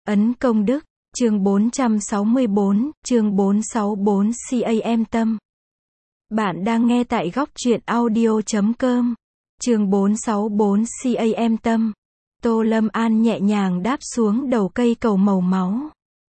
Ấn công đức, chương 464, chương 464 CAM tâm. Bạn đang nghe tại góc truyện audio.com. Chương 464 CAM tâm. Tô Lâm An nhẹ nhàng đáp xuống đầu cây cầu màu máu.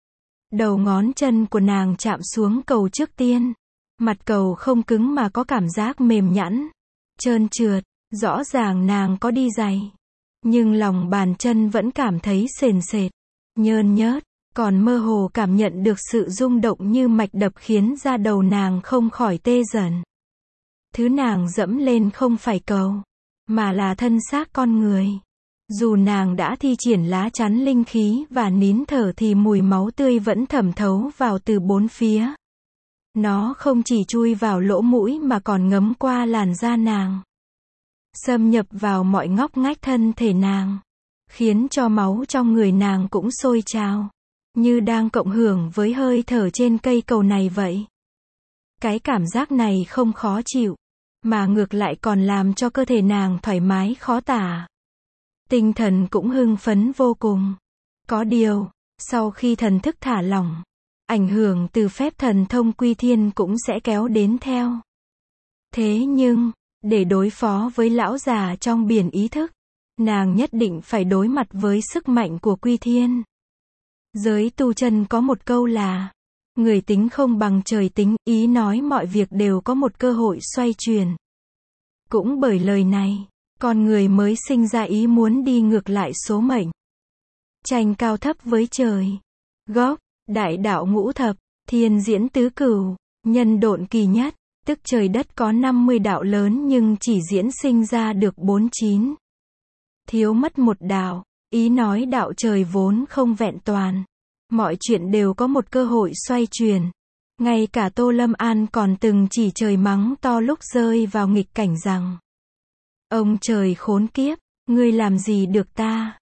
Đầu ngón chân của nàng chạm xuống cầu trước tiên. Mặt cầu không cứng mà có cảm giác mềm nhẵn, trơn trượt, rõ ràng nàng có đi giày. Nhưng lòng bàn chân vẫn cảm thấy sền sệt, nhơn nhớt, còn mơ hồ cảm nhận được sự rung động như mạch đập khiến da đầu nàng không khỏi tê dần. Thứ nàng dẫm lên không phải cầu, mà là thân xác con người. Dù nàng đã thi triển lá chắn linh khí và nín thở thì mùi máu tươi vẫn thẩm thấu vào từ bốn phía. Nó không chỉ chui vào lỗ mũi mà còn ngấm qua làn da nàng, xâm nhập vào mọi ngóc ngách thân thể nàng, khiến cho máu trong người nàng cũng sôi trào, như đang cộng hưởng với hơi thở trên cây cầu này vậy. Cái cảm giác này không khó chịu, mà ngược lại còn làm cho cơ thể nàng thoải mái khó tả. Tinh thần cũng hưng phấn vô cùng. Có điều, sau khi thần thức thả lỏng, ảnh hưởng từ phép thần thông quy thiên cũng sẽ kéo đến theo. Thế nhưng, để đối phó với lão già trong biển ý thức, nàng nhất định phải đối mặt với sức mạnh của quy thiên. Giới tu chân có một câu là, người tính không bằng trời tính, ý nói mọi việc đều có một cơ hội xoay chuyển. Cũng bởi lời này, con người mới sinh ra ý muốn đi ngược lại số mệnh. Tranh cao thấp với trời. Gốc, đại đạo ngũ thập, thiên diễn tứ cửu, nhân độn kỳ nhất, tức trời đất có 50 đạo lớn nhưng chỉ diễn sinh ra được 49. Thiếu mất một đạo, ý nói đạo trời vốn không vẹn toàn. Mọi chuyện đều có một cơ hội xoay chuyển. Ngay cả Tô Lâm An còn từng chỉ trời mắng to lúc rơi vào nghịch cảnh rằng: ông trời khốn kiếp, ngươi làm gì được ta?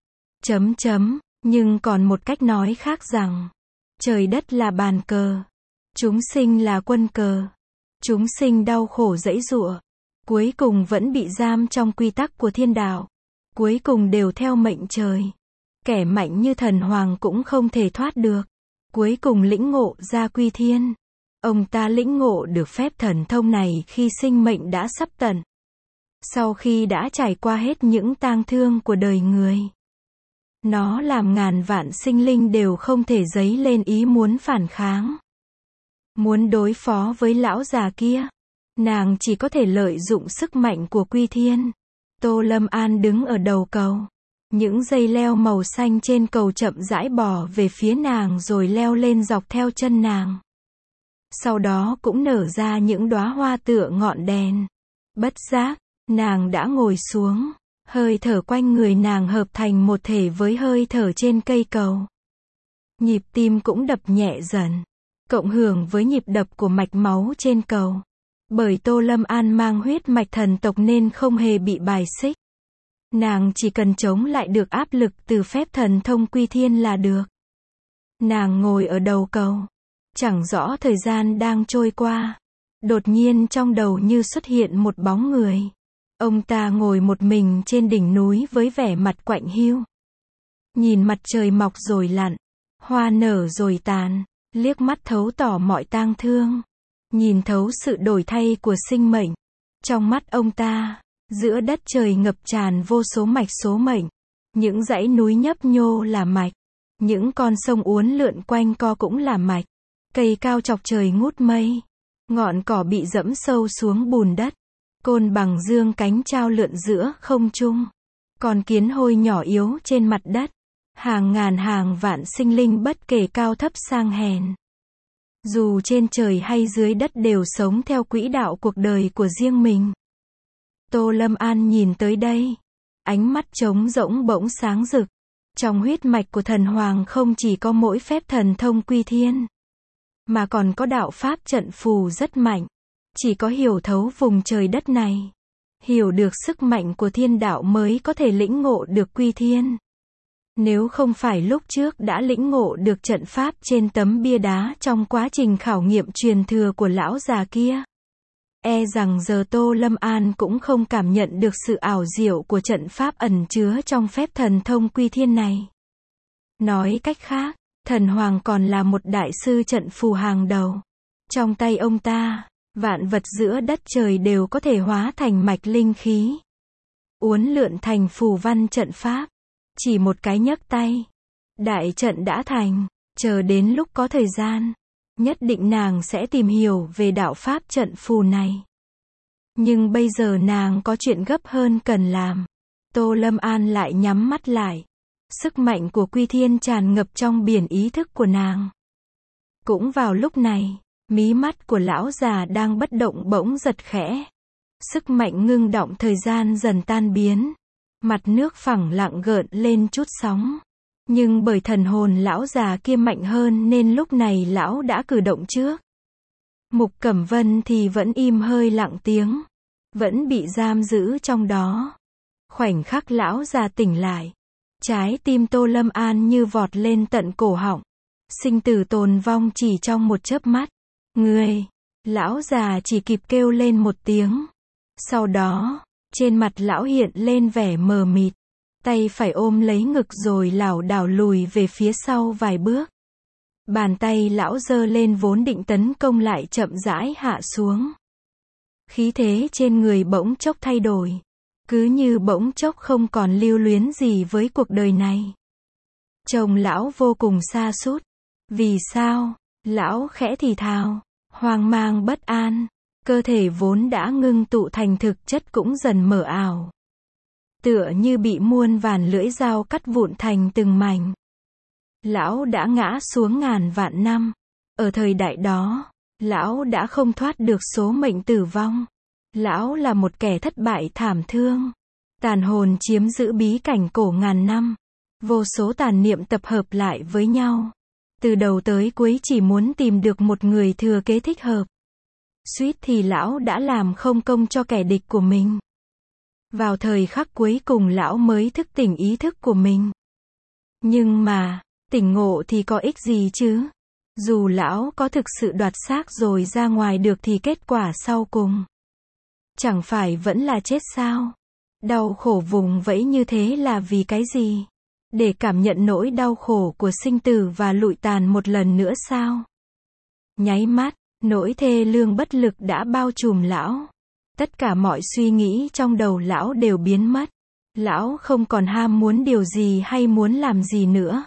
Nhưng còn một cách nói khác rằng, trời đất là bàn cờ, chúng sinh là quân cờ. Chúng sinh đau khổ giãy giụa, cuối cùng vẫn bị giam trong quy tắc của thiên đạo. Cuối cùng đều theo mệnh trời. Kẻ mạnh như thần hoàng cũng không thể thoát được. Cuối cùng lĩnh ngộ ra quy thiên. Ông ta lĩnh ngộ được phép thần thông này khi sinh mệnh đã sắp tận. Sau khi đã trải qua hết những tang thương của đời người, nó làm ngàn vạn sinh linh đều không thể dấy lên ý muốn phản kháng. Muốn đối phó với lão già kia, nàng chỉ có thể lợi dụng sức mạnh của quy thiên. Tô Lâm An đứng ở đầu cầu. Những dây leo màu xanh trên cầu chậm rãi bò về phía nàng rồi leo lên dọc theo chân nàng. Sau đó cũng nở ra những đóa hoa tựa ngọn đèn. Bất giác, nàng đã ngồi xuống. Hơi thở quanh người nàng hợp thành một thể với hơi thở trên cây cầu. Nhịp tim cũng đập nhẹ dần, cộng hưởng với nhịp đập của mạch máu trên cầu. Bởi Tô Lâm An mang huyết mạch thần tộc nên không hề bị bài xích. Nàng chỉ cần chống lại được áp lực từ phép thần thông quy thiên là được. Nàng ngồi ở đầu cầu. Chẳng rõ thời gian đang trôi qua. Đột nhiên trong đầu như xuất hiện một bóng người. Ông ta ngồi một mình trên đỉnh núi với vẻ mặt quạnh hiu. Nhìn mặt trời mọc rồi lặn, hoa nở rồi tàn, liếc mắt thấu tỏ mọi tang thương. Nhìn thấu sự đổi thay của sinh mệnh. Trong mắt ông ta, giữa đất trời ngập tràn vô số mạch số mệnh. Những dãy núi nhấp nhô là mạch. Những con sông uốn lượn quanh co cũng là mạch. Cây cao chọc trời ngút mây. Ngọn cỏ bị dẫm sâu xuống bùn đất. Côn bằng dương cánh trao lượn giữa không trung. Con kiến hôi nhỏ yếu trên mặt đất. Hàng ngàn hàng vạn sinh linh bất kể cao thấp sang hèn. Dù trên trời hay dưới đất đều sống theo quỹ đạo cuộc đời của riêng mình. Tô Lâm An nhìn tới đây. Ánh mắt trống rỗng bỗng sáng rực. Trong huyết mạch của thần hoàng không chỉ có mỗi phép thần thông quy thiên, mà còn có đạo pháp trận phù rất mạnh. Chỉ có hiểu thấu vùng trời đất này, hiểu được sức mạnh của thiên đạo mới có thể lĩnh ngộ được quy thiên. Nếu không phải lúc trước đã lĩnh ngộ được trận pháp trên tấm bia đá trong quá trình khảo nghiệm truyền thừa của lão già kia, e rằng giờ Tô Lâm An cũng không cảm nhận được sự ảo diệu của trận pháp ẩn chứa trong phép thần thông quy thiên này. Nói cách khác, thần hoàng còn là một đại sư trận phù hàng đầu. Trong tay ông ta, vạn vật giữa đất trời đều có thể hóa thành mạch linh khí, uốn lượn thành phù văn trận pháp. Chỉ một cái nhấc tay, đại trận đã thành. Chờ đến lúc có thời gian, nhất định nàng sẽ tìm hiểu về đạo pháp trận phù này. Nhưng bây giờ nàng có chuyện gấp hơn cần làm. Tô Lâm An lại nhắm mắt lại. Sức mạnh của Quy Thiên tràn ngập trong biển ý thức của nàng. Cũng vào lúc này, mí mắt của lão già đang bất động bỗng giật khẽ. Sức mạnh ngưng động thời gian dần tan biến. Mặt nước phẳng lặng gợn lên chút sóng. Nhưng bởi thần hồn lão già kia mạnh hơn nên lúc này lão đã cử động trước. Mục Cẩm Vân thì vẫn im hơi lặng tiếng. Vẫn bị giam giữ trong đó. Khoảnh khắc lão già tỉnh lại. Trái tim Tô Lâm An như vọt lên tận cổ họng. Sinh tử tồn vong chỉ trong một chớp mắt. Người! Lão già chỉ kịp kêu lên một tiếng. Sau đó, trên mặt lão hiện lên vẻ mờ mịt. Tay phải ôm lấy ngực rồi lảo đảo lùi về phía sau vài bước. Bàn tay lão giơ lên vốn định tấn công lại chậm rãi hạ xuống. Khí thế trên người bỗng chốc thay đổi. Cứ như bỗng chốc không còn lưu luyến gì với cuộc đời này. Chồng lão vô cùng sa sút. Vì sao? Lão khẽ thì thào. Hoang mang bất an. Cơ thể vốn đã ngưng tụ thành thực chất cũng dần mờ ảo. Tựa như bị muôn vàn lưỡi dao cắt vụn thành từng mảnh. Lão đã ngã xuống ngàn vạn năm. Ở thời đại đó, lão đã không thoát được số mệnh tử vong. Lão là một kẻ thất bại thảm thương. Tàn hồn chiếm giữ bí cảnh cổ ngàn năm. Vô số tàn niệm tập hợp lại với nhau. Từ đầu tới cuối chỉ muốn tìm được một người thừa kế thích hợp. Suýt thì lão đã làm không công cho kẻ địch của mình. Vào thời khắc cuối cùng lão mới thức tỉnh ý thức của mình. Nhưng mà, tỉnh ngộ thì có ích gì chứ? Dù lão có thực sự đoạt xác rồi ra ngoài được thì kết quả sau cùng chẳng phải vẫn là chết sao? Đau khổ vùng vẫy như thế là vì cái gì? Để cảm nhận nỗi đau khổ của sinh tử và lụi tàn một lần nữa sao? Nháy mắt, nỗi thê lương bất lực đã bao trùm lão. Tất cả mọi suy nghĩ trong đầu lão đều biến mất. Lão không còn ham muốn điều gì hay muốn làm gì nữa.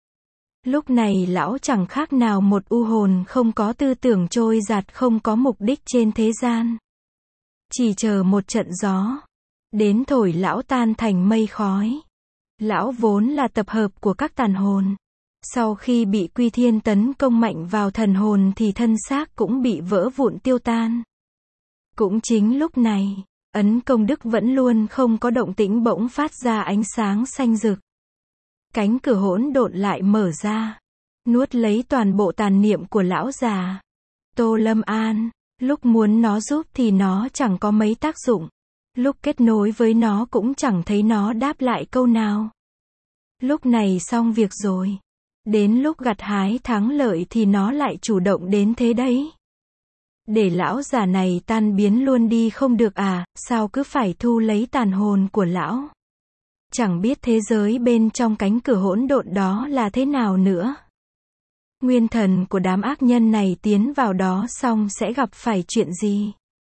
Lúc này lão chẳng khác nào một u hồn không có tư tưởng trôi dạt không có mục đích trên thế gian. Chỉ chờ một trận gió. Đến thổi lão tan thành mây khói. Lão vốn là tập hợp của các tàn hồn. Sau khi bị Quy Thiên tấn công mạnh vào thần hồn thì thân xác cũng bị vỡ vụn tiêu tan. Cũng chính lúc này, ấn công đức vẫn luôn không có động tĩnh bỗng phát ra ánh sáng xanh rực. Cánh cửa hỗn độn lại mở ra, nuốt lấy toàn bộ tàn niệm của lão già. Tô Lâm An, lúc muốn nó giúp thì nó chẳng có mấy tác dụng. Lúc kết nối với nó cũng chẳng thấy nó đáp lại câu nào. Lúc này xong việc rồi. Đến lúc gặt hái thắng lợi thì nó lại chủ động đến thế đấy. Để lão già này tan biến luôn đi không được à, sao cứ phải thu lấy tàn hồn của lão? Chẳng biết thế giới bên trong cánh cửa hỗn độn đó là thế nào nữa. Nguyên thần của đám ác nhân này tiến vào đó xong sẽ gặp phải chuyện gì?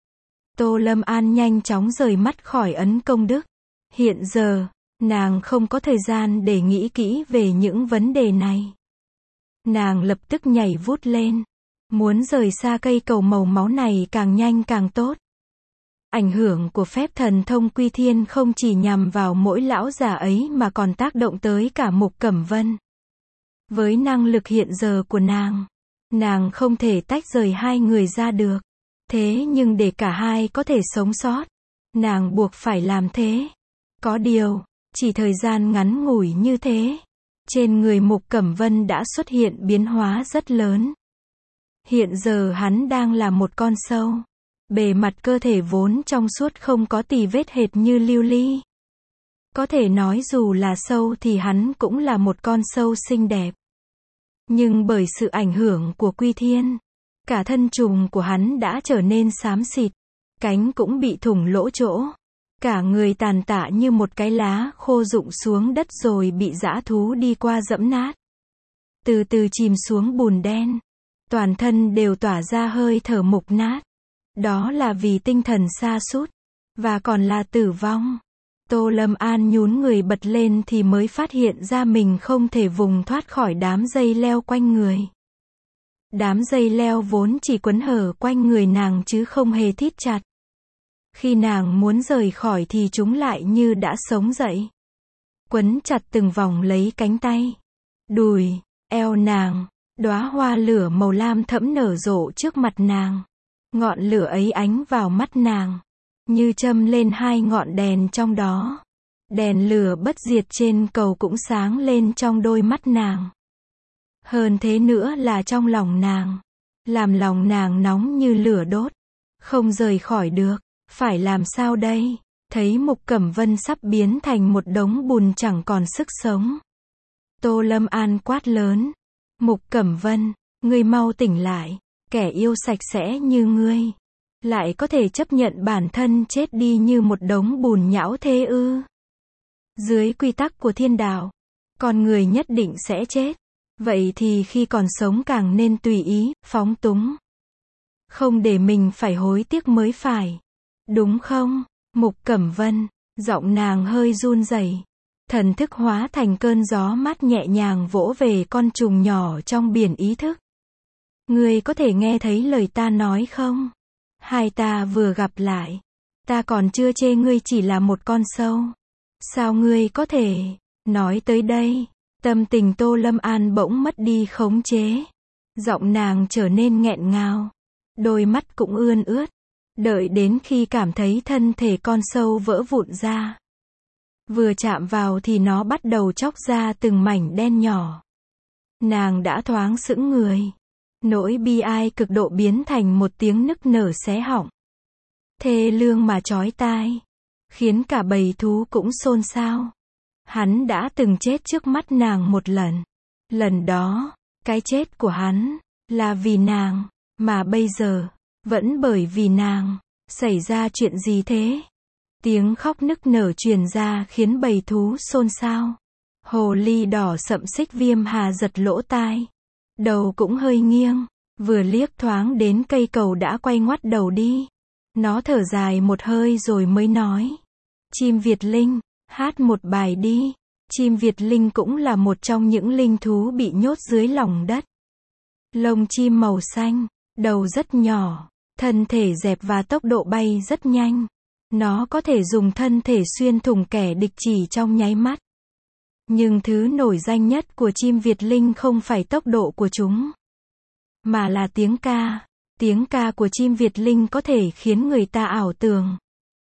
Tô Lâm An nhanh chóng rời mắt khỏi ấn công đức. Hiện giờ, nàng không có thời gian để nghĩ kỹ về những vấn đề này. Nàng lập tức nhảy vút lên. Muốn rời xa cây cầu màu máu này càng nhanh càng tốt. Ảnh hưởng của phép thần thông Quy Thiên không chỉ nhằm vào mỗi lão già ấy mà còn tác động tới cả Mục Cẩm Vân. Với năng lực hiện giờ của nàng không thể tách rời hai người ra được. Thế nhưng để cả hai có thể sống sót, nàng buộc phải làm thế. Có điều, chỉ thời gian ngắn ngủi như thế, trên người Mục Cẩm Vân đã xuất hiện biến hóa rất lớn. Hiện giờ hắn đang là một con sâu. Bề mặt cơ thể vốn trong suốt không có tì vết hệt như lưu ly. Có thể nói dù là sâu thì hắn cũng là một con sâu xinh đẹp. Nhưng bởi sự ảnh hưởng của Quy Thiên, cả thân trùng của hắn đã trở nên xám xịt. Cánh cũng bị thủng lỗ chỗ. Cả người tàn tạ như một cái lá khô rụng xuống đất rồi bị dã thú đi qua dẫm nát. Từ từ chìm xuống bùn đen. Toàn thân đều tỏa ra hơi thở mục nát. Đó là vì tinh thần sa sút và còn là tử vong. Tô Lâm An nhún người bật lên thì mới phát hiện ra mình không thể vùng thoát khỏi đám dây leo quanh người. Đám dây leo vốn chỉ quấn hở quanh người nàng chứ không hề thít chặt. Khi nàng muốn rời khỏi thì chúng lại như đã sống dậy. Quấn chặt từng vòng lấy cánh tay, đùi, eo nàng. Đóa hoa lửa màu lam thẫm nở rộ trước mặt nàng. Ngọn lửa ấy ánh vào mắt nàng, như châm lên hai ngọn đèn trong đó. Đèn lửa bất diệt trên cầu cũng sáng lên trong đôi mắt nàng. Hơn thế nữa là trong lòng nàng. Làm lòng nàng nóng như lửa đốt. Không rời khỏi được. Phải làm sao đây? Thấy Mục Cẩm Vân sắp biến thành một đống bùn chẳng còn sức sống. Tô Lâm An quát lớn. Mục Cẩm Vân, ngươi mau tỉnh lại. Kẻ yêu sạch sẽ như ngươi lại có thể chấp nhận bản thân chết đi như một đống bùn nhão thế ư? Dưới quy tắc của thiên đạo, con người nhất định sẽ chết. Vậy thì khi còn sống càng nên tùy ý, phóng túng. Không để mình phải hối tiếc mới phải. Đúng không? Mục Cẩm Vân, giọng nàng hơi run rẩy. Thần thức hóa thành cơn gió mát nhẹ nhàng vỗ về con trùng nhỏ trong biển ý thức. Ngươi có thể nghe thấy lời ta nói không? Hai ta vừa gặp lại. Ta còn chưa chê ngươi chỉ là một con sâu. Sao ngươi có thể? Nói tới đây, tâm tình Tô Lâm An bỗng mất đi khống chế. Giọng nàng trở nên nghẹn ngào. Đôi mắt cũng ươn ướt. Đợi đến khi cảm thấy thân thể con sâu vỡ vụn ra. Vừa chạm vào thì nó bắt đầu chóc ra từng mảnh đen nhỏ. Nàng đã thoáng sững người. Nỗi bi ai cực độ biến thành một tiếng nức nở xé họng. Thê lương mà chói tai. Khiến cả bầy thú cũng xôn xao. Hắn đã từng chết trước mắt nàng một lần. Lần đó, cái chết của hắn là vì nàng. Mà bây giờ, vẫn bởi vì nàng. Xảy ra chuyện gì thế? Tiếng khóc nức nở truyền ra khiến bầy thú xôn xao. Hồ ly đỏ sậm Xích Viêm Hà giật lỗ tai. Đầu cũng hơi nghiêng. Vừa liếc thoáng đến cây cầu đã quay ngoắt đầu đi. Nó thở dài một hơi rồi mới nói. Chim Việt Linh, hát một bài đi. Chim Việt Linh cũng là một trong những linh thú bị nhốt dưới lòng đất. Lông chim màu xanh, đầu rất nhỏ, thân thể dẹp và tốc độ bay rất nhanh. Nó có thể dùng thân thể xuyên thủng kẻ địch chỉ trong nháy mắt. Nhưng thứ nổi danh nhất của chim Việt Linh không phải tốc độ của chúng, mà là tiếng ca. Tiếng ca của chim Việt Linh có thể khiến người ta ảo tưởng,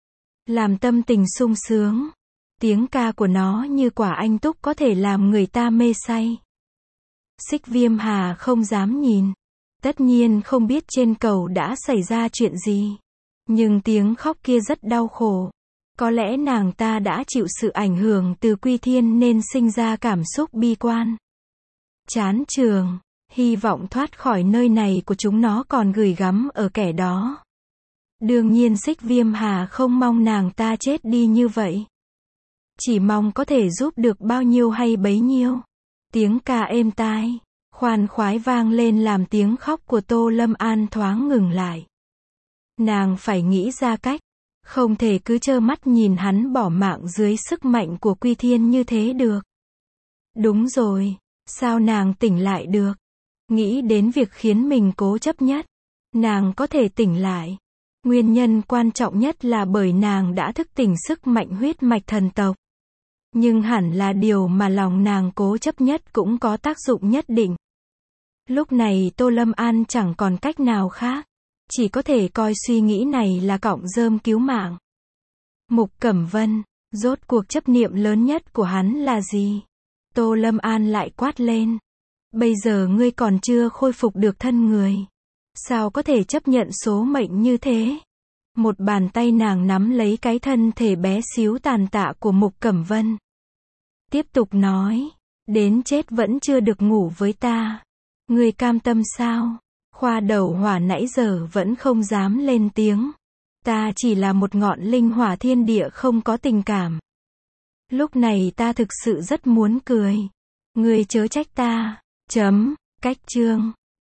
làm tâm tình sung sướng. Tiếng ca của nó như quả anh túc có thể làm người ta mê say. Xích Viêm Hà không dám nhìn. Tất nhiên không biết trên cầu đã xảy ra chuyện gì. Nhưng tiếng khóc kia rất đau khổ. Có lẽ nàng ta đã chịu sự ảnh hưởng từ Quy Thiên nên sinh ra cảm xúc bi quan. Chán chường, hy vọng thoát khỏi nơi này của chúng nó còn gửi gắm ở kẻ đó. Đương nhiên Xích Viêm Hà không mong nàng ta chết đi như vậy. Chỉ mong có thể giúp được bao nhiêu hay bấy nhiêu. Tiếng ca êm tai, khoan khoái vang lên làm tiếng khóc của Tô Lâm An thoáng ngừng lại. Nàng phải nghĩ ra cách. Không thể cứ trơ mắt nhìn hắn bỏ mạng dưới sức mạnh của Quy Thiên như thế được. Đúng rồi, sao nàng tỉnh lại được? Nghĩ đến việc khiến mình cố chấp nhất. Nàng có thể tỉnh lại. Nguyên nhân quan trọng nhất là bởi nàng đã thức tỉnh sức mạnh huyết mạch thần tộc. Nhưng hẳn là điều mà lòng nàng cố chấp nhất cũng có tác dụng nhất định. Lúc này Tô Lâm An chẳng còn cách nào khác. Chỉ có thể coi suy nghĩ này là cọng rơm cứu mạng. Mục Cẩm Vân, rốt cuộc chấp niệm lớn nhất của hắn là gì? Tô Lâm An lại quát lên. Bây giờ ngươi còn chưa khôi phục được thân người. Sao có thể chấp nhận số mệnh như thế? Một bàn tay nàng nắm lấy cái thân thể bé xíu tàn tạ của Mục Cẩm Vân. Tiếp tục nói. Đến chết vẫn chưa được ngủ với ta. Ngươi cam tâm sao? Khoa Đầu Hỏa nãy giờ vẫn không dám lên tiếng. Ta chỉ là một ngọn linh hỏa thiên địa không có tình cảm. Lúc này ta thực sự rất muốn cười. Ngươi chớ trách ta. Cách chương.